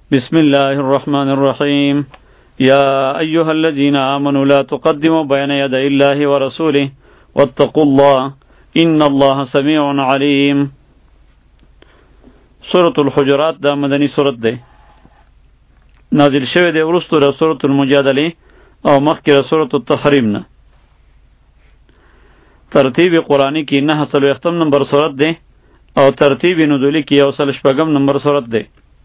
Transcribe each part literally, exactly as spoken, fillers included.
بسم الله الرحمن الرحيم يا أيها الذين آمنوا لا تقدموا بين يدي الله ورسوله واتقوا الله إن الله سميع عليم. سورة الحجرات دا مدنی سورت ده، نازل شوه ده ورستو ده سورة المجادله او مخی ده سورة التحریم نه. ترتیب قرآنی کی نه سلو اختم نمبر سورت ده او ترتیب نزولی کی او سل شپگم نمبر سورت ده.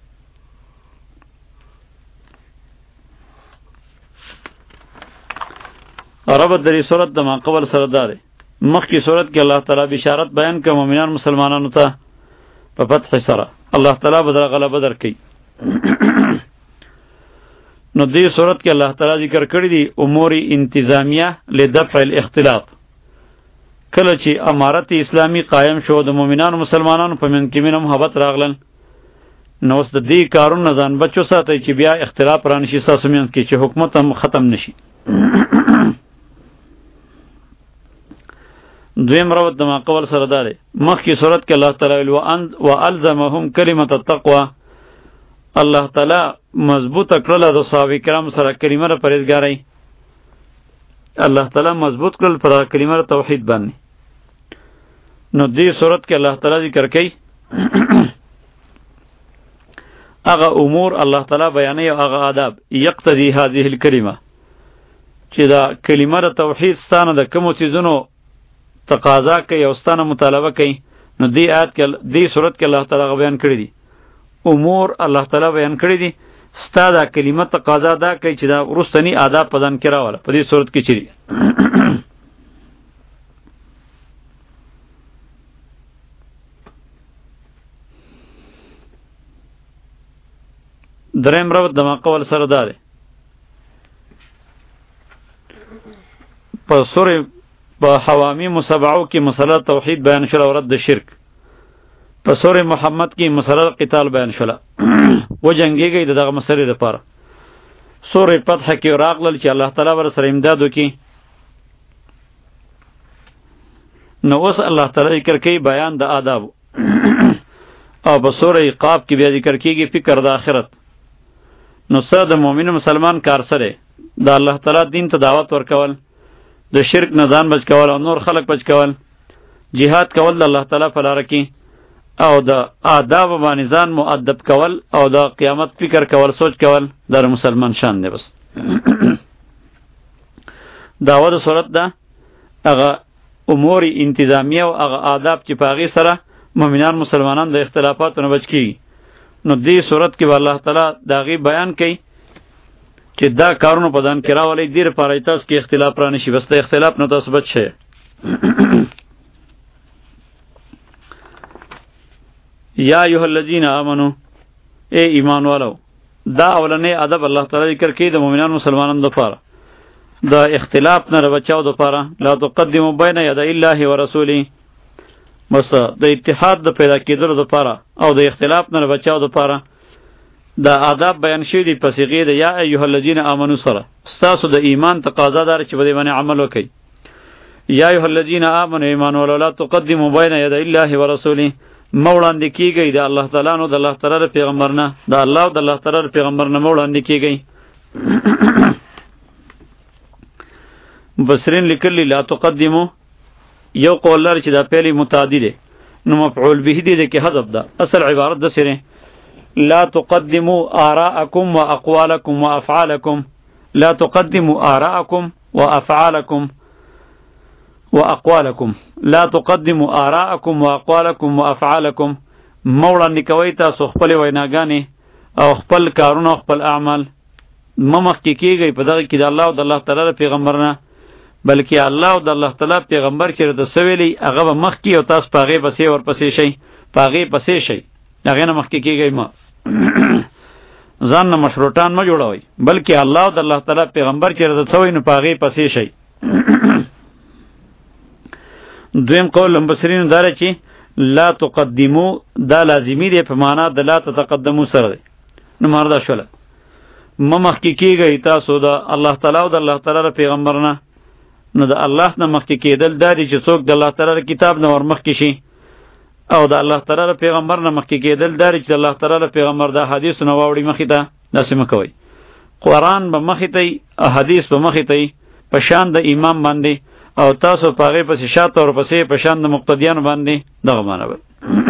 ربط دری صورت د ما قبل سره داره. مخکی صورت کې الله تعالی بشارت بیان کوي مؤمنان مسلمانانو ته په فتح سره الله تعالی بدر غلبه درکړي. نو دې صورت کې الله تعالی ذکر کړی دی امور انتظامیه لدفع الاختلاف. کله چې امارت اسلامی قائم شو د مؤمنانو مسلمانانو په منځ کې مینه محبت راغلل، نو اوس د دې کارونو ځان بچو ساتي چې بیا اختلاف رانشي تاسو منځ کې چې حکومت هم ختم نشي. دویم روت دما قول سره داره. مخی صورت کې الله تعالی و الزمهم کلمت التقوى، الله تعالی مضبوط کړل د صحابه کرام سره کلمه د پرهیزګاری، الله تعالی مضبوط کړل پر کلمه توحید باندې. نو دې صورت کې الله تعالی ذکر کوي هغه امور الله تعالی بیانوي او هغه آداب یقتضی هذه الکلمه چې دا کلمه د توحید ستانه د کوم چیزونو تقاضا کوي او ستانه مطالبه کوي. نو دې آیت کې دې صورت کې الله تعالی بیان کړی دي امور الله تعالی بیان کړی دي ستا دا کلمه تقاضا دا کوي چې دا ورستنی آداب پدان کرا والا په دې صورت کې چي. دریم ربط دما قول سره داره. په سورې په حوامیم سبعو کې مسله توحید بیان شوه او رد شرک. په سورې محمد کې مسله قتال بیان شوه و جنگیږي دغه مسلې لپاره. سورې فتح کې راغلل چې الله تعالی ور سره امداد وکړي. نو اوس الله تعالی ذکر کوي بیان د آداب او په سورې قاف کې بیا ذکر کیږي فکر د آخرت. نو سره د مؤمن مسلمان کار سره د الله تعالی دین ته دعوت ورکول، د شرک نه ځان بچ کول او نور خلق بچ کول، جهاد کول د الله تعالی په لار کې، او د آداب باندې ځان مؤدب کول او د قیامت فکر کول سوچ کول در مسلمان شان دی. بس دعوه د صورت ده هغه امور انتظامیه او هغه آداب چې په هغې سره مؤمنان مسلمانان د اختلافاتو نه بچ کیږي. نو دې صورت کې به الله تعالی د هغې بیان کوي چې دا کارونه په ځان کې راولئ دې لپاره چې تاسو کې اختلاف را نشي. بس د اختلاف نه تاسو بچ شئ. یا ایها الذین آمنو، ای ایمان والو، دا اولنې ادب الله تعالی ذکر کوي د مؤمنانو مسلمانانو لپاره د اختلاف نه د بچاو لپاره. لا تقدموا بین یدی الله ورسوله، بس د اتحاد د پیدا کېدلو لپاره او د اختلاف نه د بچاو لپاره دا آداب بیان شوی دی په صيغه د یا ایها الذین آمنو سره. ستاسو د ایمان تقاضا دار چې په دې باندې عمل وکړئ. یا ایها الذین آمنو، ایمان ولو لا تقدموا بین یدی الله ورسوله، مولاندې کیږي د الله تعالی نو د الله تعالی پیغمبر نه، د الله او د الله تعالی پیغمبر نه مولاندې کیږي. مفسرین لیکلی لا تقدموا یو قول لري چې دا پیلی متعدی دی، نو مفعول به دی کې حذف ده. اصل عبارت د سره لا تقدموا آراءكم وأقوالكم وأفعالكم، لا تقدموا آراءكم وأفعالكم وأقوالكم، لا تقدموا آراءكم وأقوالكم وأفعالكم. مولا نکوي تاسو خپل ویناګانې او خپل کارونه او خپل اعمال ممخ کې کیږي په دغه کې د الله او د الله تعالی پیغمبر نه، بلکې الله او د الله تعالی پیغمبر چې د سویلی هغه مخ کې او تاسو پاغه پسې ور پسې شي، پاغه پسې شي، هغه نه مخ کې کیږي. ما ځان نه مشروطان ما جوړوي، بلکې الله او د الله تعالی پیغمبر چې د سوی نه پاغه پسې شي. دویم قول مبصرین داره چې لا تقدمو دا لازمی دی په معنا د لا تتقدمو سره دی. نو مردا شوله ممخ کې کیږي تاسو د الله تعالی او د الله تعالی پیغمبر نه، نو د الله نه مخ کې کېدل دا دی چې څوک د الله تعالی کتاب نه ور مخ کې شي او د الله تعالی پیغمبر نه مخکې کېدل داري چې الله تعالی پیغمبر د حدیث نه واوړي مخې ته داسې مکوئ. قرآن به مخې ته حدیث به مخې ته په شان د امام باندې او تاسو په هغې پسې شاته ورپسې په شان د مقتدیانو باندې دغه معنی به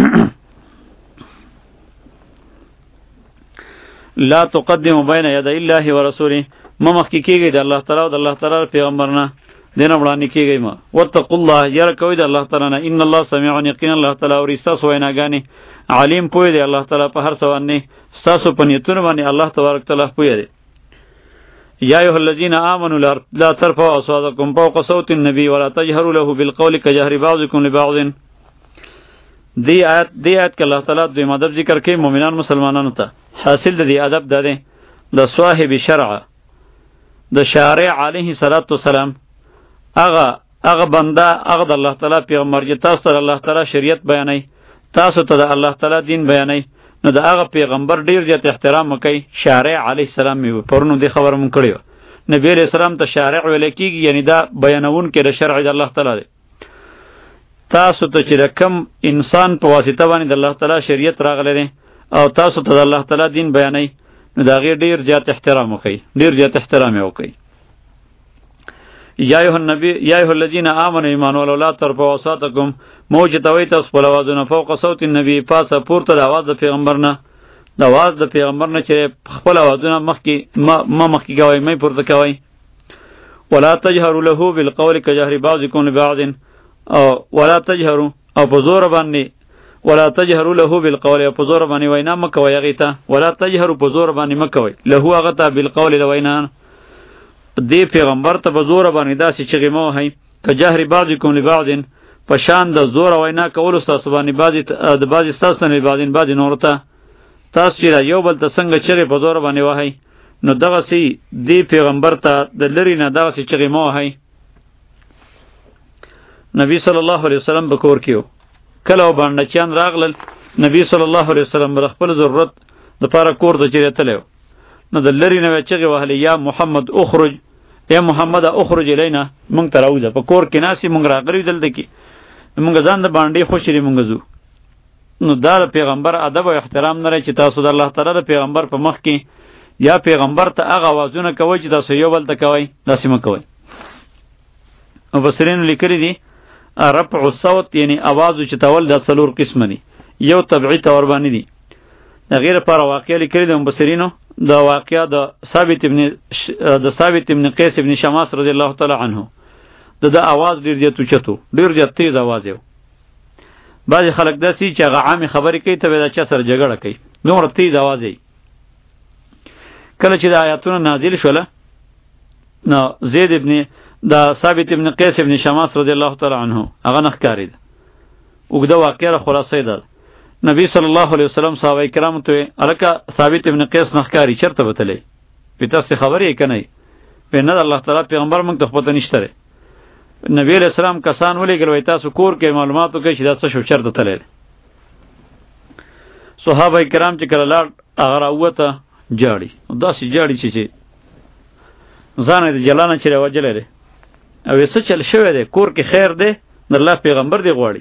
لا تقدموا بین یدی الله ورسوله ما مخکې کېږئ د الله تعالی او د الله تعالی پیغمبر نه دینه وړاندې کېږئ ما واتقوا الله یره کوئ د الله تعالی نه ان الله سمیع یقینا الله تعالی اوري ستاسو ویناګانې علیم پوه دی الله تعالی په هر څه باندې ستاسو په نیتونو باندې الله تبارک تعالی پوه دی. یا ایها الذین آمنوا لا ترفعوا اصواتکم فوق صوت النبی ولا تجهروا له بالقول كجهر بعضکم لبعض. دی آیت دی آیت کې الله تعالی دوی ادب ذکر کوي مؤمنان مسلمانانو ته. حاصل د دې ادب ده د صاحب شرع د شارع علیه الصلاۃ والسلام هغه هغه بنده هغه د الله تعالی پیغمبر چې تاسو ته الله تعالی شریعت بیانوي تاسو ته د الله تعالی دین بیانوي نو د هغه پیغمبر ډیر زیات احترام وکړئ. شارع علیه السلام می پرونو دی خبر مون کړی نبی علیہ السلام ته شارع ویل کیږي یعنی دا بیانون کې د شرع د الله تعالی دی. تاسو ته چې کم انسان په واسطه باندې د الله تعالی شریعت راغلی دی او تاسو ته د الله تعالی دین بیانوي نو دا غیر ډیر زیات احترام وکړئ ډیر زیات احترام وکړئ. یا ایها النبی یا ایها الذین آمنوا ایمان ولا ترفعوا اصواتکم موجتوی تاسو په आवाजونه فوق صوت النبی پاسه پورته د आवाज د پیغمبر نه د आवाज د پیغمبر نه چې خپل आवाजونه مخکې ما مخکې کوي مې پورته کوي. ولا تجهروا له بالقول كجهر بعضکم لبعض او ولا تجهروا او په زور باندې ولا تجهروا له بالقول او په زور باندې وینا مکوي هغه ته ولا تجهروا په زور باندې مکوي له هغه ته بالقول د وینا دی پیغمبر ته په زور باندې داسې چغې مو هي كجهر بعضکم لبعض په شان د زور وینا کول تاسو باندې بعضی د بعضی تاسو نه بعضی بعضی نور ته تاسو چې یو بل ته څنګه چغې په زور باندې وهي نو دغه سي دی پیغمبر ته د لری نه دغه سي چغې مو هي. نبی صلی الله علیه وسلم به کور کېو کله باندې چان راغلل نبی صلی الله علیه وسلم بر خپل ضرورت د پاره کور ته چیرې تلو نو د لری نه چغې وهلې یا محمد اخرج یا محمد اخرج الینا مونږ ته راوځه په کور کې ناسي مونږ راغلی دلته کې مونږ ځان د باندې خوشري مونږ زو نو دا پیغمبر ادب او احترام نه چې تاسو د الله تعالی پیغمبر په مخ کې یا پیغمبر ته هغه आवाजونه کوي چې تاسو یو بل ته کوي داسې مه کوئ. او بصرین لیکلي دي رفع الصوت یعنی आवाज چې تول د څلور قسم دي یو طبيعي تور باندې دي د غیر پر واقعي لیکلي دي مبصرینو دا واقعا د ثابت ابن د ثابت ابن قیس ابن شماس رضی الله تعالی عنه د د आवाज ډیر زیات اوچتو ډیر زیات تیز आवाज یو بعضی خلک داسي چې هغه عام خبرې کوي ته دا چا سره جګړه کوي دومره تیز आवाज یې کله چې د آیاتونه نازل شوله نو زید ابن د ثابت ابن قیس ابن شماس رضی الله تعالی عنه هغه نخکاری ده وګدا واقعا خلاصې ده نبی صلی الله علیه وسلم صحابه کرام ته الکه ثابت ابن قیس نخکاری چرته وتلی په تاسو خبرې کنه په نه الله تعالی پیغمبر موږ ته پته نشته نبی علیہ السلام کسان ولېګل وای تاسو کور کې معلوماتو کې چې دا څه شو چرته تلل صحابه کرام چې کله لاړ هغه راوته جاړي دا سي جاړي چې ځان دې جلانه چې راوجلې او څه چل شوی دی کور کې خیر دی د الله پیغمبر دی غواړي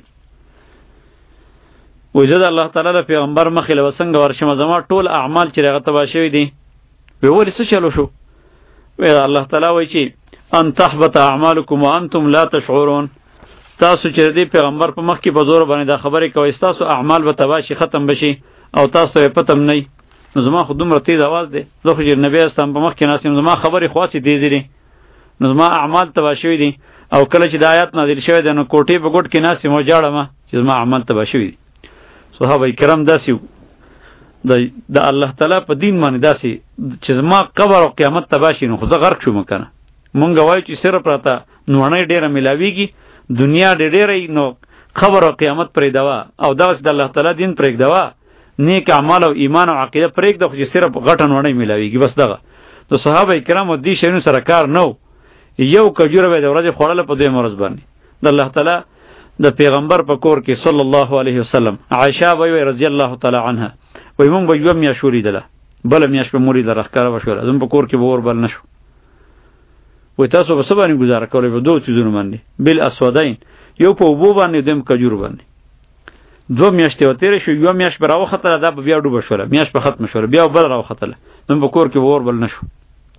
وجد الله تعالی له پیغمبر مخې له وسنګ ورشم زما ټول اعمال چې هغه تبا شوی دي وی ولې څه چلو شو وی الله تعالی وایي چې ان تحبط اعمالکم وانتم لا تشعرون تاسو چې دې پیغمبر په مخ کې په زور باندې دا خبرې کوي تاسو اعمال به تباشي ختم بشي او تاسو یې پتم نه نو زما خو دومره تیز आवाज دی زه خو چې نبی استم په مخ کې ناسم زما خبرې خاصې تیز دي نو زما اعمال تباشوي دي او کله چې د آیات نازل شوی دی نو کوټې په ګوټ کې ناسم او جاړم چې زما اعمال تباشوي دي صحابه کرام داسې د د الله تعالی په دین باندې داسې چې زما قبر او قیامت تباشي نو خو زه غرق شوم کنه مونږ وایو چې سره پراته نوړې ډیره ملاویږي دنیا ډیره نو خبر او قیامت پرې دوا او داس د الله تعالی دین پرې دوا نیک اعمال او ایمان او عقیده پرې د خو چې سره غټن وړې ملاویږي بس دغه نو صحابه کرام دې شینو سره کار نو یو کجوره به د ورځې خوړل په دې مرز باندې د الله تعالی د پیغمبر په کور کې صلی الله علیه وسلم عائشہ وی رضی الله تعالی عنها وی مونږ به یو میا شوري دله بل میا شپه موري د رخکاره وشول زم په کور کې به ور بل نشو وی تاسو به سبا نه گزاره کولای به دوه چیزونه باندې بل اسودین یو په وبو باندې دم کجور باندې دو میاشتې وتیرې شو، یو میاشت به راوختله، دا به بیا ډوبه شوله، میاشت به ختمه شوله، بیا بل راوختله، نو په کور کې به اور بل نه شو.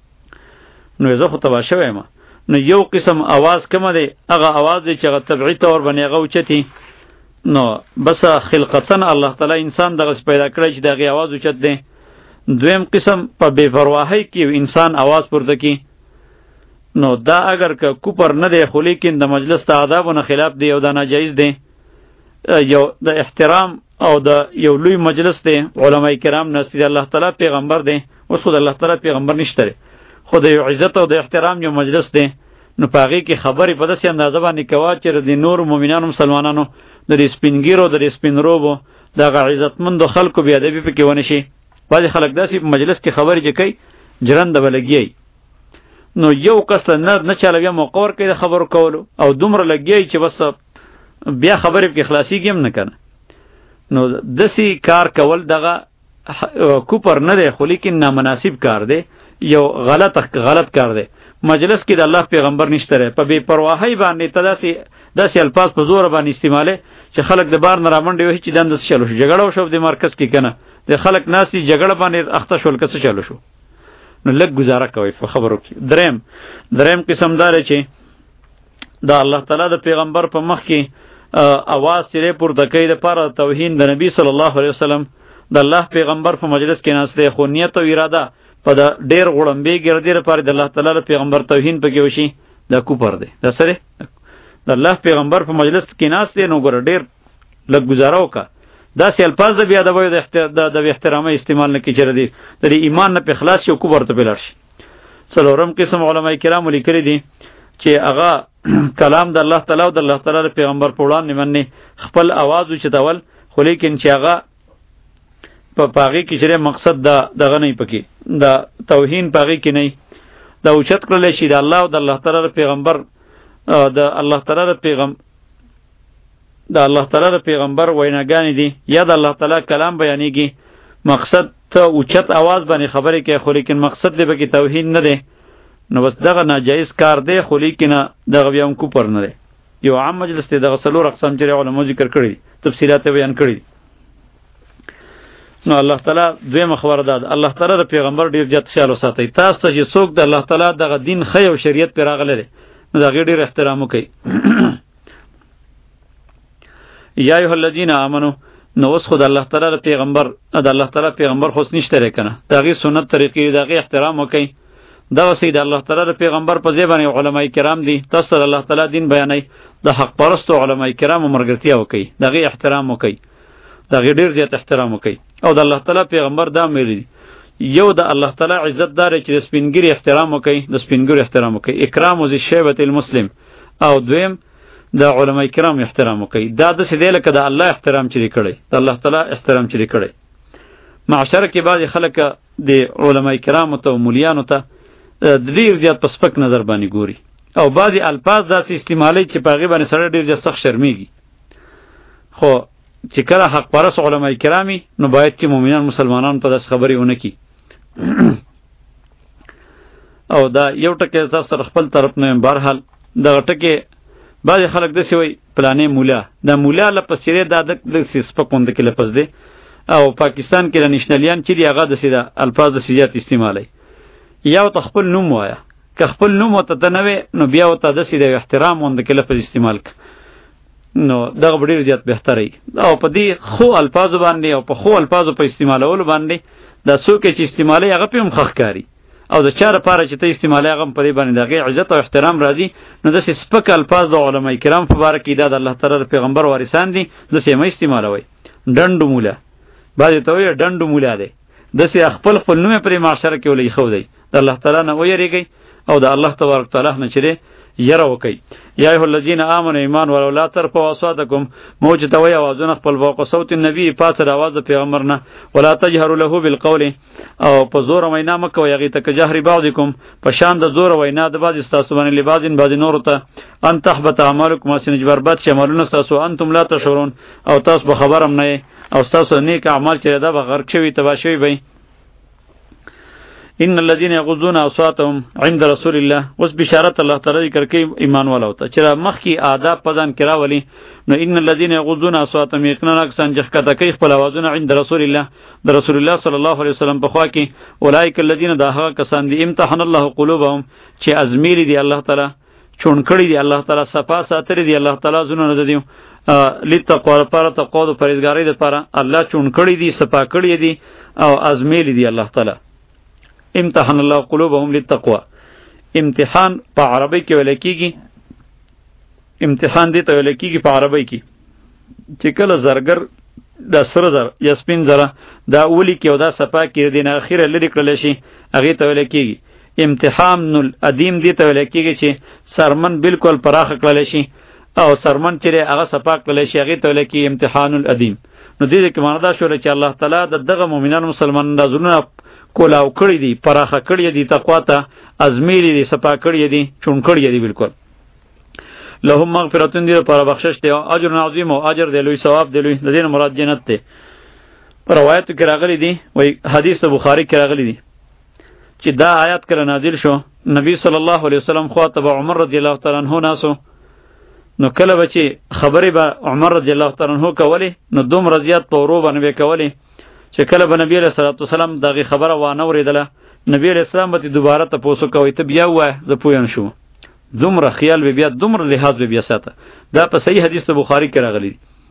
نو زه خو تباه شوی یم. نو یو قسم आवाज کومه دی، هغه आवाज دی چې هغه طبیعي طور باندې هغه اوچتي. نو بس خلقتن الله تعالی انسان دغه پیدا کړی چې دغه आवाज اوچت دی. دویم قسم په بے پرواهی کې انسان आवाज پورته کی. نو دا اگر که کوپر نه دی، خو لیکن د مجلس د آدابو نه خلاف دی او دا ناجایز دی. یو د احترام او د یو لوی مجلس دی، علماء کرام نستی دی، الله تعالی پیغمبر دی. اوس خو د الله تعالی پیغمبر نشته، خو د یو عزت او د احترام یو مجلس دی. نو په هغې کې خبرې په داسې اندازه باندې کوه چې د نورو مؤمنانو مسلمانانو د دې سپینګیرو د دې سپینروبو دغه عزتمندو خلکو بې ادبي پکې ونه شي. بعضې خلک داسې په مجلس کې خبرې چې کوي جرنده به لګیایي. نو یو کس ته نه نه چاله بیا موقع ورکوي د خبرو کولو، او دومره لګیایي چې بس بیا خبرې پکې خلاصېږي هم نه که نه. نو داسې کار کول دغه کوپر نه دی، خو لیکن نامناسب کار دی، یو غلط غلط کار دی. مجلس کې د الله پیغمبر نشته ری، په بې پرواهۍ باندې ته داسې داسې الفاظ په زوره باندې استعمالې چې خلک د بار نه رامنډې وهي چې دا همداسې چلو شو، جګړه وشو د مرکز کې که نه، د خلک ناستي جګړه باندې اخته شول که څه چلو شو. نو لږ ګزاره کوئ په خبرو کې. دریم دریم قسم دا دی چې د الله تعالی د پیغمبر په مخ کې اواز چې دی پورته کوي دپاره توهین د نبي صلی الله علیه وسلم. د الله پیغمبر په مجلس کې ناست دی، خو نیت او اراده په د ډېر غړمبې ګردې لپاره د الله تعالی د پیغمبر توهین پکې وشي، دا کوپر دی. دا سره د الله پیغمبر په مجلس کې ناست دی، نو ګوره ډېر لږ ګزاره وکړه. داسې الفاظ د بې ادبیو د بې احترامۍ استعمال نه کړي چې د دې ایمان نه پې خلاص شي او کوپر ته پې لاړ شي. څلورم قسم علما کرامو لیکلي دي چې هغه کلام د الله تعالی او د الله تعالی د پیغمبر په وړاندې باندې خپل اواز اوچتول، خو لیکن چې هغه په پاغي کې چې مقصد دا دغه نه پکې دا توهین پاغي کې نه، دا اوچت کړل شي د الله او د الله تعالی پیغمبر د الله تعالی پیغام د الله تعالی پیغمبر ویناګانې دي یا د الله تعالی کلام بیانېږي، مقصد ته اوچت आवाज باندې خبرې کوي، خو لیکن مقصد دې پکې توهین نه دی. نو بس دغه ناجایز کار دی، خو لیکن دغه بیا هم کوپر نه دی. یو عام مجلس دی، دغه څلور اقسام چې علماء ذکر کړي دي، تفصیلات بیان کړي دي. نو الله تعالی دویمه خبره ده، الله تعالی د پیغمبر ډیر زیات خیال وساتئ. تاسو ته چې څوک د الله تعالی دغه دین خی او شریعت پې راغلی دی، نو د هغې ډېر احترام وکئ. یا ایها الذین آمنو، نو اوس خو د الله تعالی د پیغمبر د الله تعالی پیغمبر خو نشته دی که نه، د هغې سنت طریقې د هغې احترام وکئ. دغسې د الله تعالی د پیغمبر په ځای باندې علماء کرام دي، تاسو د الله تعالی دین بیانئ، د حق پرستو علماء کرامو ملګرتیا وکئ، د هغې احترام وکئ، د هغې ډېر زیات احترام وکئ. او د الله تعالی پیغمبر دا ویلي دي، یو د الله تعالی عزت دار چې د سپینګري احترام وکئ، د سپینګرو احترام وکئ، اکرام ذی الشیبة المسلم. او دویم د علماء کرام احترام وکئ. دا داسې دی لکه د الله احترام چې دی کړی، د الله تعالی احترام چې دی کړی. معاشره کې بعضې خلک د علماء کرامو ته او مولیانو ته ډېر زیات په سپک نظر باندې ګوري، او بعضې الفاظ داسې استعمالوي چې په هغې باندې سړی ډېر زیات سخت شرمېږي. خو چې کله حق پرست علماء کرامي، نو باید چې مؤمنان مسلمانان په داسې خبرې ونه کړي. او دا یو ټکی تاسو سره خپل طرف نه یم. بهرحال دغه ټکی بعضې خلک داسې وایي پلانې مولا، دا مولا لفظ چې دی دا داسې سپک غوندې کې لفظ دی، او پاکستان کې د نیشنلیان چې دي هغه داسې د الفاظ داسې زیات استعمالوي. یا ورته خپل نوم وایه، که خپل نوم ورته ته نه وې، نو بیا ورته داسې د احترام غوندې کې لفظ استعمال کړه، نو دغه به ډېر زیات بهتره وي. او په دې خو الفاظو باندې او په خو الفاظو په استعمالولو باندې دا څوک چې استعمالوي هغه پې هم ښه ښکاري، او د چا لپاره چې ته استعمالوي هغه هم په دې باندې د هغې عزت او احترام راځي. نو داسې سپک الفاظ د علماء کرام په باره کې دا د الله تعالی د پیغمبر وارثان دي، داسې یې مه استعمالوئ. ډنډو مولا، بعضې ته وایي ډنډو مولا دی، داسې خپل خپل نوم یې پرې معاشره کې ولې ایښودی. د الله تعالی نه ویرېږئ او د الله تبارک تعالی نه چې دی یره وکئ. یا ایها الذین آمنوا ایمان ولو لا ترفعوا اصواتکم، مو چې ته وایي اوازونه خپل فوق صوت النبي، پاسه د اواز د پیغمبر نه، ولا تجهروا له بالقول، او په زور وینا مه کوئ هغې ته که جهر بعضکم، په شان د زور وینا د بعضې ستاسو باندې لبعض بعضې نورو ته، ان تحبط اعمالکم، هسې نه چې برباد شي عملونه ستاسو، انتم لا تشعرون، او تاسو به خبر هم نه یې، او ستاسو نیک اعمال چې ده به غرق شوي تباه شوي به. ان الذين يغضون اصواتهم عند رسول الله. اوس بشارت الله تعالی ذکر کوي ایمان والا وته چې مخ کی آداب پدان کرا ولی نو ان الذين يغضون اصواتهم یقینا کسان چې کته کوي خپل आवाजونه عند رسول الله د رسول الله صلی الله علیه وسلم په خوا کې اولئک الذين داها کسان دي امتحان الله قلوبهم چې ازمیری دی الله تعالی چون کړی دی الله تعالی صفا ساتری دی الله تعالی زونه نه دیو لتقوا لپاره تقوا د پرهیزګاری لپاره الله چون کړی دی صفا کړی دی او ازمیری دی الله تعالی. امتحان الله قلوبهم للتقوى. امتحان په عربی کې ویل کېږي، امتحان دې ته ویل کېږي په عربی کې چې کله زرګر د سره زر یا سپین زره دا اولی کې او دا صفا کې دین اخیره لري کړل شي هغه ته ویل کېږي امتحان الادیم. دې ته ویل کېږي چې سرمن بالکل پراخ کړل شي او سرمن چې هغه صفا کړل شي هغه ته ویل کېږي امتحان الادیم. نو دې کې معنی دا شو چې الله تعالی د دغه مؤمنان مسلمانانو د زړونو کولاو کړی دی، پراخه کړی دی، تقوا ته ازمیری دی، صفا کړی دی، چون کړی دی بالکل. لهم مغفرتون دی پر بخشش دی او اجر عظیم او اجر دی لوی ثواب دی لوی. د دې مراد جنت دی. پر روایت کې راغلی دی وای حدیث بخاری کې راغلی دی چې دا آیات کله نازل شو نبی صلی الله علیه وسلم خاطب عمر رضی الله تعالی عنہ ناسو نو کله بچي خبرې به عمر رضی الله تعالی عنہ کولی نو دوم رضیات په ورو باندې کولی چې کله به نبی علیہ الصلوۃ والسلام دغه خبره وانه اوریدله نبی علیہ السلام به دوباره تاسو کوي ته بیا وای زه پوین شو دومره خیال به بیا دومره لحاظ به بیا ساته. دا په صحیح حدیث ته بخاری کې راغلی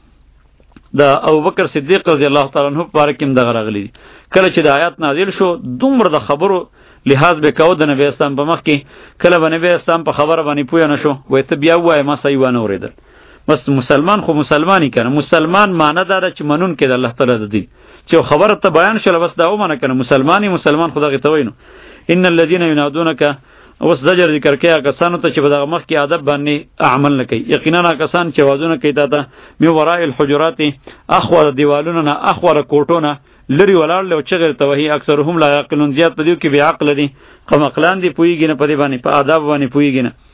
دا ابوبکر صدیق رضی الله تعالی عنہ بارک هم دغه راغلی کله چې د آیات نازل شو دومره د خبرو لحاظ به کو د نبی اسلام په مخ کې کله به نبی اسلام په خبره باندې پوی نه شو وای ته بیا وای ما صحیح وانه اوریدل. بس مسلمان خو مسلمانی کنه، مسلمان معنی دا چې منون کې د الله تعالی د دین چې خبره ته بیان شول بس دا و معنی کنه مسلمانی مسلمان خدای ته وینو. ان الذين ينادونك اوس زجر ذکر کیا کسانو ته چې په دغه مخ کې ادب باندې عمل نه کوي. یقینا کسان چې وازونه کوي تا ته می وراء الحجرات اخور دیوالونو نه اخور کوټونه لری ولاړ له چغیر توهی اکثرهم لا یعقلون. زیات پدیو کې بیا عقل دي قم عقلان دي پویږي نه پدی باندې په آداب باندې پویږي نه.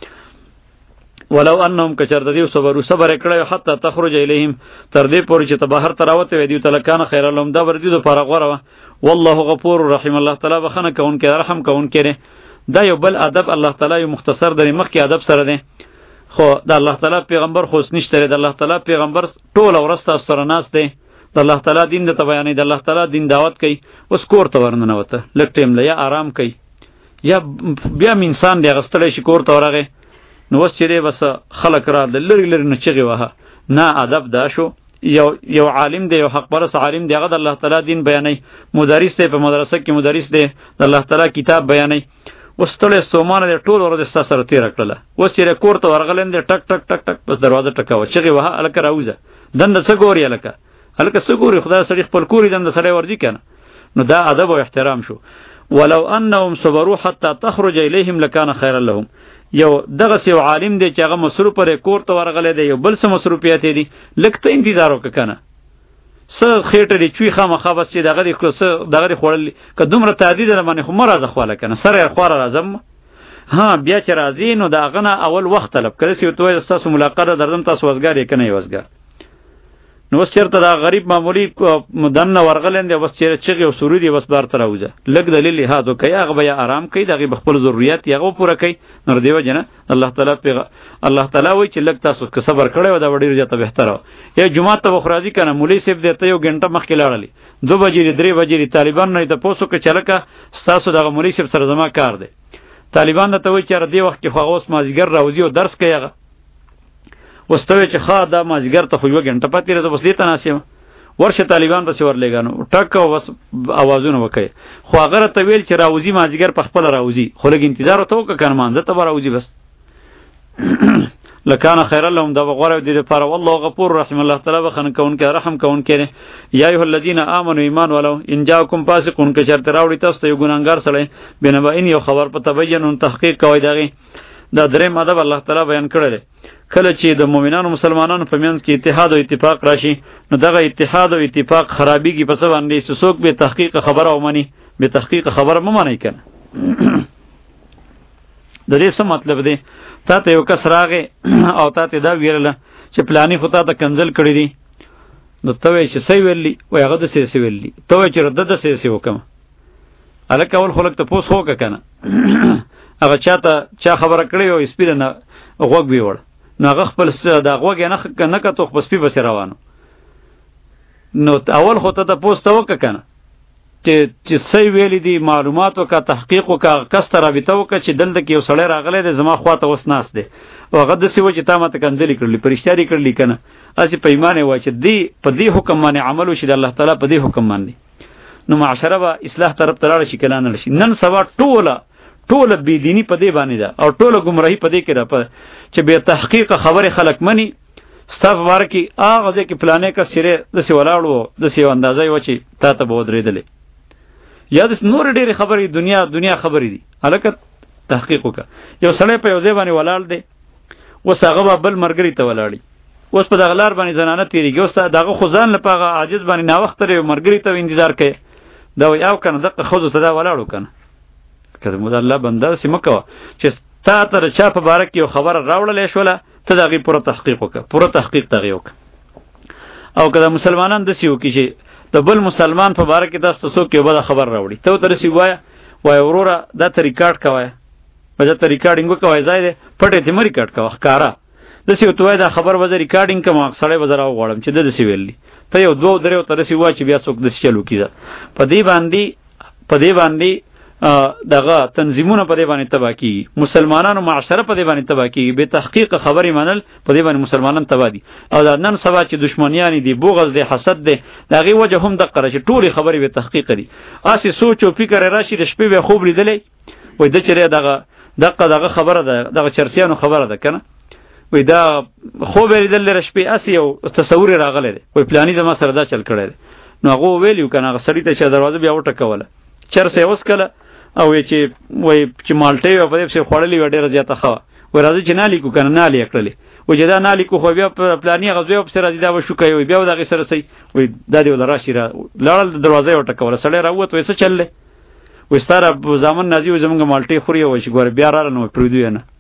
ولو انهم کچر د دې صبر صبر کړه حتی تخرج الیهم تر دې پورې چې ته بهر تراوته وې دی تلکان خیر لهم دا ور دي د فارغ وره والله غفور رحیم. الله تعالی بخنه کون کې رحم کون کې دا یو بل ادب الله تعالی یو مختصر د مخ کې ادب سره دی خو د الله تعالی پیغمبر خو نشته د الله تعالی پیغمبر ټول ورسته سره ناس دی د الله تعالی دین د بیانې د الله تعالی دین دعوت کوي اوس کور ته ورننه وته لږ ټیم لیا آرام کوي یا بیا انسان دی غستړی شي کور ته ورغه نو اوس چې بس خلق را د لری لری نه چغي وها نه ادب دا شو. یو یو عالم دی یو حق پرس عالم دی هغه د الله تعالی دین بیانې مدرس دی په مدرسه کې مدرس دی د الله تعالی کتاب بیانې وستړی ستومانه د ټول ورځ سره تیر کړله اوس چې کور ته ورغلند ټک ټک ټک ټک بس دروازه ټکاوه چغي وها الکه راوځه دند څه ګوري الکه الکه څه ګوري خدای سړي خپل کوري دند سره ورځي کنه. نو دا ادب او احترام شو. ولو انهم صبروا حتى تخرج اليهم لكان خيرا لهم. یو دغه سیو عالم دی چې هغه مصروف پر کور ته ورغلی دی یو بل څه مصروفیت دی لکه ته انتظار وکړه کنه څه خېټه دی چوي خامخا بس چې دغه دی څه دغه دی خوړل که دومره تعدید نه باندې خو مرزه خواله کنه سره خواره راځم ها بیا چې راځي نو داغه نه اول وخت طلب کړي چې توې تاسو ملاقات دردم تاسو وزګار یې کنه وزګار نو وس چیرته دا غریب معمولی مدن ورغلند بس چیرې چغي او سرودي بس بار تر اوځه لګ دلیل هادو کوي هغه بیا آرام کوي دغه خپل ضرورت یغه پوره کوي نو دیو جنا الله تعالی پیغ الله تعالی وای چې لګ تاسو که صبر کړو دا وړي رجته بهتره یا جمعه ته وخراځي کنه مولوی صاحب دته یو غنټه مخکې لاړلی دو بجې درې بجې طالبان نه ته پوسو کې چلکه تاسو دغه مولوی صاحب سره زما کار دی طالبان ته وای چې ر دې وخت کې خو اوس مازیګر راوځي او درس کوي وستوي چې خا دا مازیګر ته خو یو غنټه پاتې راځه بس دې تناسیم ورشه طالبان پس ورلېګانو ټک او بس आवाजونه وکي خو هغه ته ویل چې راوځي مازیګر په خپل راوځي خو لګ انتظار ته وکړه کنه مانځه ته راوځي بس لکان خیر لهم دا غوړ دې لپاره والله غفور رحیم. الله تعالی بخنه کون کې رحم کون کې یا ایه الذین آمنوا ایمان ولو ان جاءکم فاسقون که شرط راوړی تاسو ته یو ګناګار سره بنبا ان یو خبر په تبینون تحقیق کوي دغه دا درې ماده الله تعالی بیان کړل کله چې د مؤمنانو مسلمانانو په منځ کې اتحاد او اتفاق راشي نو دغه اتحاد او اتفاق خرابېږي په څه باندې چې څوک به تحقیق خبره ومني به تحقیق خبره مې مانی کنه. د دې څه مطلب دی تا ته یو کس راغی او تا ته دا ویرله چې پلانی خو تا ته کنځل کړی دی نو ته وایې چې صحیح ویلی وای هغه د څه څه ویلی ته وایې چې رد د څه څه وکم الک اول خلک ته پوس هو کنه هغه چاته چا خبره کړی او سپیره نه غوږ به وړ نو هغه خپل د غوږ نه نه کته خو سپی بس روانو نو اول خو ته پوس ته وک کنه چې چې صحیح ویل دي معلوماتو کا تحقیق کا کس ته رابطه وک چې دلته کې یو سړی راغلی دی زما خواته وس ناس دی او هغه د سی و چې تا ماته کنځلې کړلې پرشتاري کړلې کنه اسی پیمانه وای چې دی په دې حکم باندې عمل وشي د الله تعالی په دې حکم باندې نو معاشره به اصلاح طرف تراړ شي کله نه شي نن سبا ټوله ټوله بی دینی په دې باندې ده او ټوله گمراهی په دې کې ده چې به تحقیق خبره خلق منی ستاسو ورکی هغه ځکه پلانې کا سره د سی ولاړو د سی اندازې و چې تا ته به درېدلې یا د نور ډېری خبرې دنیا دنیا خبرې دي الکه تحقیق وکړه یو سړی په یو ځای باندې ولاړ دی اوس هغه بل مرګري ته ولاړی اوس په دغه لار باندې زنانه تیریږي اوس دغه خو ځان لپاره عاجز باندې نا وخت لري مرګري ته انتظار کوي دا یو کنه دغه خود ته دا ولاړو کنه کله مو الله بنده سم کوه چې تا تر چا په بارک یو خبر راوړلې شوله ته دغه پوره تحقیق وکړه پوره تحقیق تغي وکړه او کله مسلمانان د سیو کې چې د بل مسلمان په باره کې تاسو څوک یو بل خبر راوړي ته تر سی وای وای وروره دا ته ریکارډ کوي وجه ته ریکارډینګ کوي ځای دې پټه ته مری کټ کوي ښکارا د سی توای دا خبر وځه ریکارډینګ کوم سړی وزرا غواړم چې د سی ویلی ته یو دوه درو تر سی وای چې بیا څوک د چلو کیږي په دې باندې په دې باندې دغه تنظیمونه په دې باندې تبا کی مسلمانانو معاشره په دې باندې تبا کی به تحقیق خبري منل په دې باندې مسلمانان تبا دي او دا نن سبا چې دشمنیان دي بغض دي حسد دي دغه وجه هم د قره چې ټولي خبري به تحقیق دي اسی سوچ او فکر راشي د شپې به خوب لیدلې وای د چره دغه دغه دغه خبره ده دغه چرسیانو خبره ده کنه وای دا خوب لیدل شپې اسی او تصور راغله وای پلاني زما سره دا چل کړی نو هغه ویلیو کنه هغه سړی ته چې دروازه بیا وټکوله چرسه اوس کله او چې وای چې مالټي په دې څخه خړلې وړه زیاته خو وای راځي چې نالي کو کنه نالي کړلې و چې دا نالي کو خو بیا پلاني غزوی په سر راځي دا وشو کوي بیا دغه سره سي وای دا دی ول راشي را لاړل دروازه وټکوله سړی راووت وای څه چللې وای ستاره زمون نازي زمونږ مالټي خوري وای چې ګور بیا را نه پردوی نه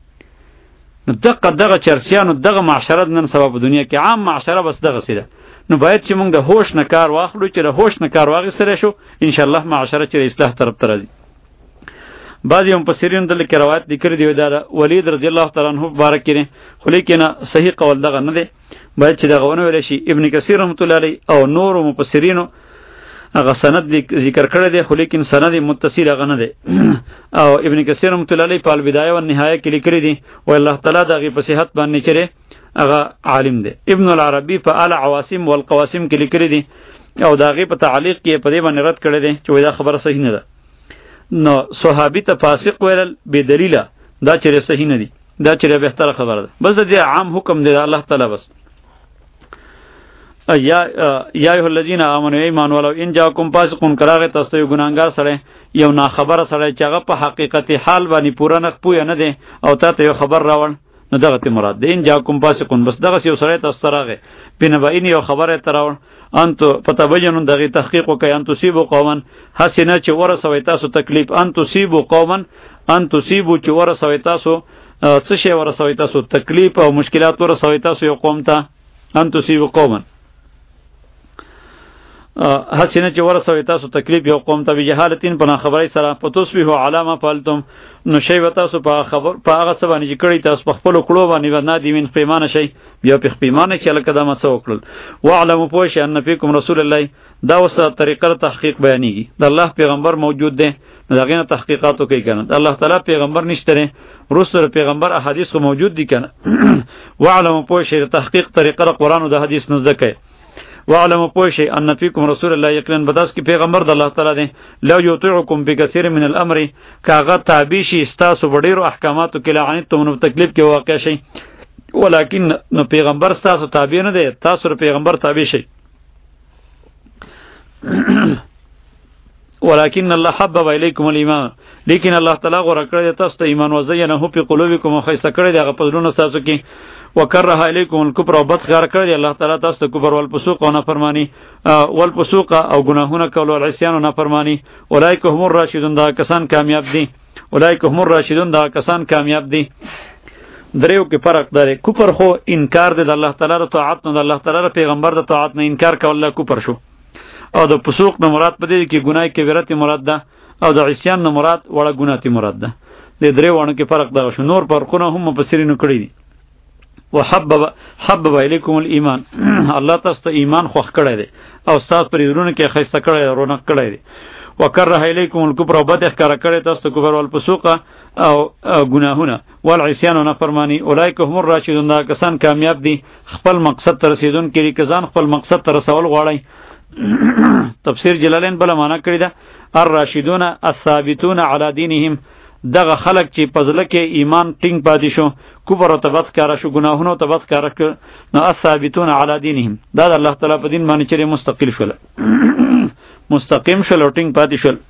نو دغه دغه چرسیانو دغه معاشره نن سبا په دنیا کې عام معاشره بس دغه سره نو باید چې موږ د هوش نه کار واخلو چې د هوش نه کار واغستره شو ان شاء الله معاشره چې اصلاح طرف ته راځي بعضی هم مفسرین دلته کې روایت ذکر دی دا ولید رضی الله تعالی عنہ مبارک کړي خو لیکنه صحیح قول دغه نه دی باید چې دغه ونه ویل شي ابن کثیر رحمت الله علیه او نور مفسرینو هغه سند ذکر کړی دی خو لیکن سند متصل هغه نه دی او ابن کثیر رحمت الله علیه په البدایه و النهایه کې لیکلی دی او الله تعالی دغه په صحت باندې چره هغه عالم دی ابن العربی په اعلی عواصم والقواسم کې لیکلی دی او دغه په تعلیق کې په دې باندې رد کړی دی چې دا خبره صحیح نه ده نو صحابی ته فاسق ویل به دلیل دا چیرې صحیح نه دی دا چیرې بهتره خبره ده بس د عام حکم دی الله تعالی بس یا یا ایه الذین آمنوا ایمان ولو ان جاءکم فاسق کراغه تاسو یو ګناګار سره یو ناخبره سره چې هغه په حقیقت حال باندې پوره نه پوی نه دی او ته یو خبر راوړ نو دغه ته مراد دی ان جاءکم فاسق بس دغه یو سره تاسو راغه بنباین یو خبره تراوړ انتو پتابجنون دغه تحقیق وکي ان تصيبو قومن حسنه چې ورسوي تاسو تکلیف ان تصيبو قومن ان تصيبو چې ورسوي تاسو څه شی ورسوي تاسو تکلیف او مشکلات ورسوي تاسو یو قوم ته ان تصيبو قومن حسنه چې ورسوي تاسو تکلیف یو قوم ته بجهالتین په خبري سره پتوسبه علامه فالتم نو شی وتا سو په خبر په هغه څه باندې چې کړی تاسو په خپل کړو باندې نه دی من پیمانه شي بیا په پیمانه چې لکه دا مسو وکړل واعلم پوه شئ ان فیکم رسول الله دا وسه طریقه تحقیق بیانېږي د الله پیغمبر موجود دی نو دغه نه تحقیقاتو کوي کنه الله تعالی پیغمبر نشته رسول پیغمبر احادیث خو موجود دي کنه واعلم پوه شئ تحقیق طریقه قرآن او د حدیث نزد کوي وعلم پوشی ان فیکم رسول الله یقینا بداس کی پیغمبر د الله تعالی دی لو یطیعکم بکثیر من الامر کاغه تابع شي استاسو بډیرو احکاماتو کې لعنتم نو تکلیف کې واقع شي ولیکن نو پیغمبر استاسو تابع نه دی تاسو پیغمبر تابع شي ولكن الله حبب الیکم الایمان لیکن الله تعالی غوړه کړی تاسو ته ایمان وزینه په قلوبکم خیسته کړی دغه پزړونو تاسو کې وکره الیکم الکفر او بدخار کړی الله تعالی تاسو ته کفر ول فسوق او نافرمانی ول فسوق او گناهونه کول او عصیان او نافرمانی اولئک هم الراشدون دا کسان کامیاب دي اولئک هم الراشدون دا کسان کامیاب دي دریو کې فرق دی کفر خو انکار دی د الله تعالی د طاعت نه د الله تعالی پیغمبر د طاعت نه انکار کول کفر شو او د فسوق نه مراد پدې کې ګناه کبیره مراد ده او د عصیان نه مراد وړه ګناه تی مراد ده. د درې وانه کې فرق دغه شو. نور فرقونه هم مفسرینو کړی دي. وحبب حبب الیکم الایمان الله تاسو ته ایمان خوښ کړی دی او تاسو پر ورونه کې خسته کړی دی، رونق کړی دی. وکره الیکم الکفر او بد اخکار کړی تاسو ته کفر او الفسوق او گناهونه والعصیان او نافرمانی. اولئک هم الراشدون، دا کسان کامیاب دي خپل مقصد ته رسیدون کړي، کسان خپل مقصد ته رسول غواړي. تفسیر جلالین بل معنا کړی ده الراشدون الثابتون علی دینهم، دغه خلق چې پزله کې ایمان ټینګ پاتې شو، کفر او تبت کار شو، گناهونو تبت کار کړ، نو الثابتون علی دینهم دا د الله تعالی په دین باندې چې مستقل شول مستقیم شول او ټینګ پاتې شول.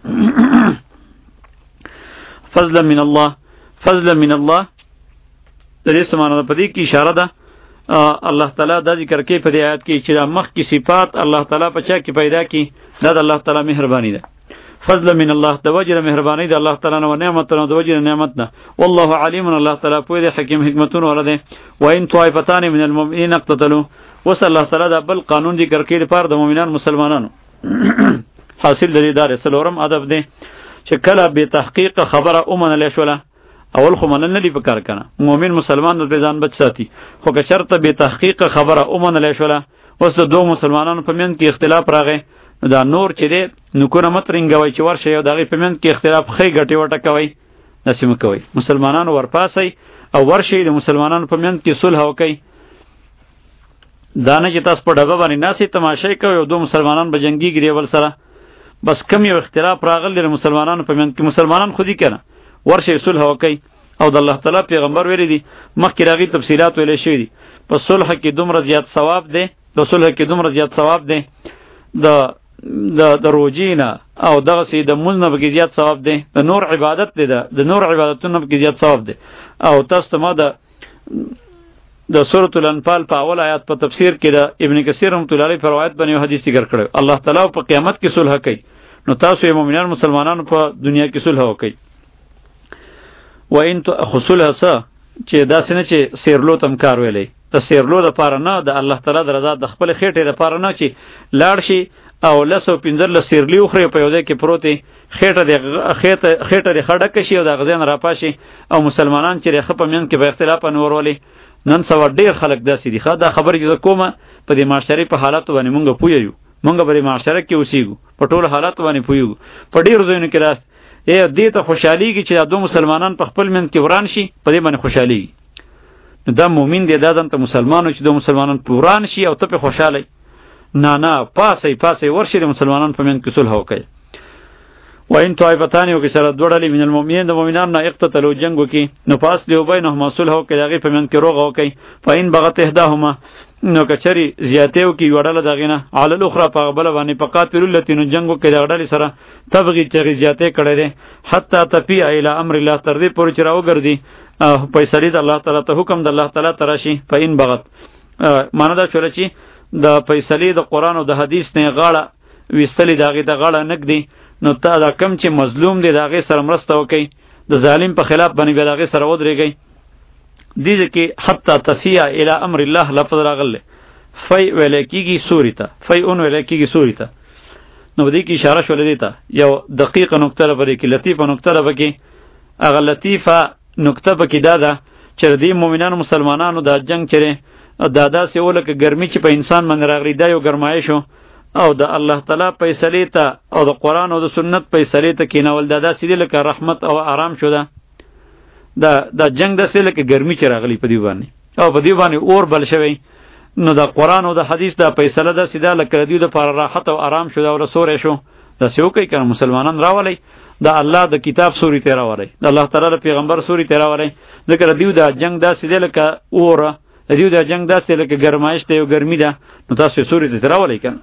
فضلا من الله، فضلا من الله د دې سمانه په دې کې اشاره ده الله تعالی دا ذکر کوي په دې آیات کې چې مخ کی صفات الله تعالی په چا کې پیدا کی، دا د الله تعالی مهرباني ده. فضل من الله د وجه مهرباني د الله تعالی نو نعمت نو د وجه نعمت نه. والله علیم، الله تعالی په دې حکیم حکمتونه ولده. و ان طائفتان من المؤمنین اقتتلوا، وصلی الله تعالی د بل قانون ذکر کوي لپاره د مؤمنان مسلمانانو. حاصل لري دار سلورم ادب دی چې کله به تحقیق خبره اومنل شوله، اول خو منل نه دی پکار کنه، مؤمن مسلمان د ځان بچ ساتي، خو که چرته به تحقیق خبره اومنل شوله، اوس د دوه مسلمانانو په منځ کې اختلاف راغی، دا نور چې دی نکونه مت رنګوي چې ورشه یو دغه په منځ کې اختلاف خې غټي وټه کوي، نسیم کوي. مسلمانانو ورپاسي او ورشي د مسلمانانو په منځ کې صلح وکي. دانه چې تاسو په ډبه باندې ناسي تماشای کوي او دوه مسلمانان به جنگي ګری ول سره، بس کم یو اختلاف راغلی د مسلمانانو په منځ کې، مسلمانان خودي کنه ورشي صلح وکي. او د الله تعالی پیغمبر ویلي دي مخکې راغی تفصيلات ویلې شوی دي په صلح کې دومره زیات ثواب دی، په صلح کې دومره زیات ثواب دی د د د روجینا او دغه سي د مونږ نه بګی زیات ثواب دی، د نور عبادت دی، د نور عبادتونو بګی زیات ثواب دی. او تاسو ما د د سورۃ الانفال په اول آیات په تفسیر کې د ابن کثیر رحمۃ اللہ علیہ روایت باندې یو حدیث ذکر کړو، الله تعالی په قیامت کې صلح کوي، نو تاسو یې مؤمنان مسلمانانو په دنیا کې صلح وکړي. و ان خصلها س چې دا سینه چې سیرلو تم کار ویلې، د سیرلو لپاره نه، د الله تعالی د رضا د خپل خېټې لپاره نه چې لاړ شي او لسو پنځل سیرلی خوري په یو ځای کې پروتي، خېټه د خېټه خېټه د خړډک شي او د غزین راپاشي، او مسلمانان چې رخه په من کې به اختلاف نورولي. نن سو ډیر خلک داسې دي. خا دا خبره چې کومه په دې معاشري په حالت باندې مونږ پویو، مونږ په دې معاشره کې اوسېګو، په ټول حالت باندې پویو، په ډیر ځایونو کې راست اے دې ته خوشحاليږي چې دوه مسلمانان په خپل من کې وران شي، په دې باندې خوشحاليږي. نو دا مؤمن دی، دا ځان ته مسلمانو چې دوه مسلمانان پوران شي او ته په خوشاله نه نه پاسې پاسې ورشي د مسلمانانو په من کې صلح وکړي. و ان طائفتان یو کې سره دوړلې من المؤمنین د مؤمنانو نه اقتتلوا جنگ وکي، نو پاس دی وبینهما صلح وکړي، هغه په من کې روغه وکړي. فإن بغت احداهما، نو کچری زیاته وکي وړل دغه نه علی الاخرى په بل باندې فقاتل التي نو جنگ وکړي دغړل سره تبغي چې زیاته کړي دي حتی تفی الی امر الله، تر دې پورې چې راو ګرځي پیسې د الله تعالی ته حکم د الله تعالی تراشي. فإن بغت معنا دا شول چې د فیصله د قران او د حدیث نه غاړه وستلی داغه د غاړه نګدي، نو تا دا کم چې مظلوم دی داغه سره مرسته وکي، د ظالم په خلاف باندې داغه سره ودرېږي. دیږي کې حتی تفیع الی امر الله لفظ راغله، فی ولکیږي سوری ته، فی اون ولکیږي سوری ته. نو دې کې اشاره شولې دی ته یو دقیقه نقطه لري کې لطیفه نقطه لري کې اغه لطیفه نقطه پکې دا ده چې د مؤمنانو مسلمانانو د جنگ چره دادا سی ولکه ګرمي چې په انسان باندې راغلی دا یو ګرمایش او د الله تعالی فیصله ته او د قران او د سنت فیصله ته کینول دادا سی لکه رحمت او آرام شو ده. دا د جنگ د سی لکه ګرمي چې راغلی په دی باندې او په دی باندې اور بل شوی، نو د قران او د حدیث د فیصله د سیده لکه دی د پر راحت او آرام شو دا او رسول شو. دا سیو کوي کنه مسلمانان راولي دا الله د کتاب سوري تیرا وری، د الله تعالی پیغمبر سوري تیرا وری، ذکر دیو د جنگ د سیده لکه اور دیو دا جنگ داسته لکه گرمایش ته یو ګرمي ده، نو تاسو سوري ته راولې کن.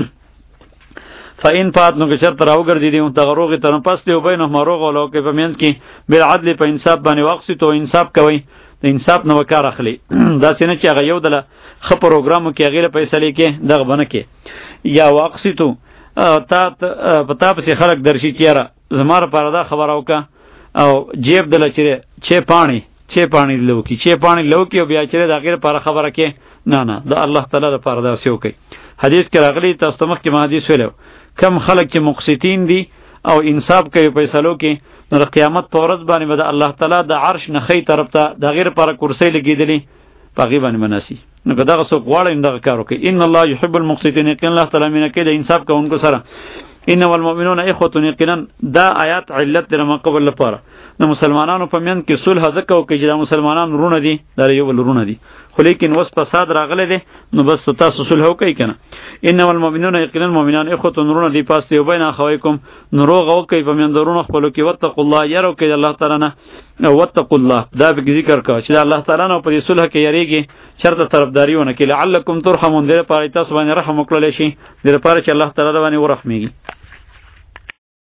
فإن فات نو که شرط راو ګرځي دی ته غروغه تر پس دی وبینه مروغه لو کې په منځ کې بل عدل په انصاف باندې وقصي تو انصاف کوي، د انصاف نو کار اخلي. دا سینه چې هغه یو د خ پروګرامو کې غیره پیسې کې دغه بنه کې یا وقصي تو تا پتا په خلک درشي کیره زماره پردا خبر او کا او جیب دل چره چې پانی چې پانی لوکی چې پانی لوکی او بیا چره د غیر پر خبره کې نه نه د الله تعالی لپاره دا سیو کوي. حدیث کې راغلی تاسو مخ کې حدیث ویلو کم خلک چې مقسطین دي او انصاف کوي فیصلو کې، نو د قیامت په ورځ باندې به د الله تعالی د عرش نه خی طرف ته د غیر پر کرسی لګېدلی په هغې باندې مناسي. نو که دغه څوک غواړي نو دغه کار وکړي. ان الله یحب المقسطین، یقینا الله تعالی مینه کوي د انصاف کوونکو سره. ان والمؤمنون اخوة، یقینا دا آیات علت د ما قبل لپاره نو مسلمانانو په میند کې صلح ځکه وکړي چې دا مسلمانان ورونه دي، دا یو بل ورونه دي، خو لیکن اوس فساد راغلی دی نو بس تاسو صلح وکړئ که نه. ان والمؤمنون یقینا مؤمنان اخوة ورونه دي، پاس دی بین اخویکم، نو روغ وکړئ په میند ورونو خپلو کې. واتقوا الله، یره وکړئ د الله تعالی نه. واتقوا الله دا به ذکر کوه چې د الله تعالی نه په دې صلح کې یریږي، چرته طرفداري ونه کړي. لعلکم ترحمون، دې لپاره تاسو باندې رحم وکړلی شي، دې لپاره چې الله تعالی باندې ورحمېږي.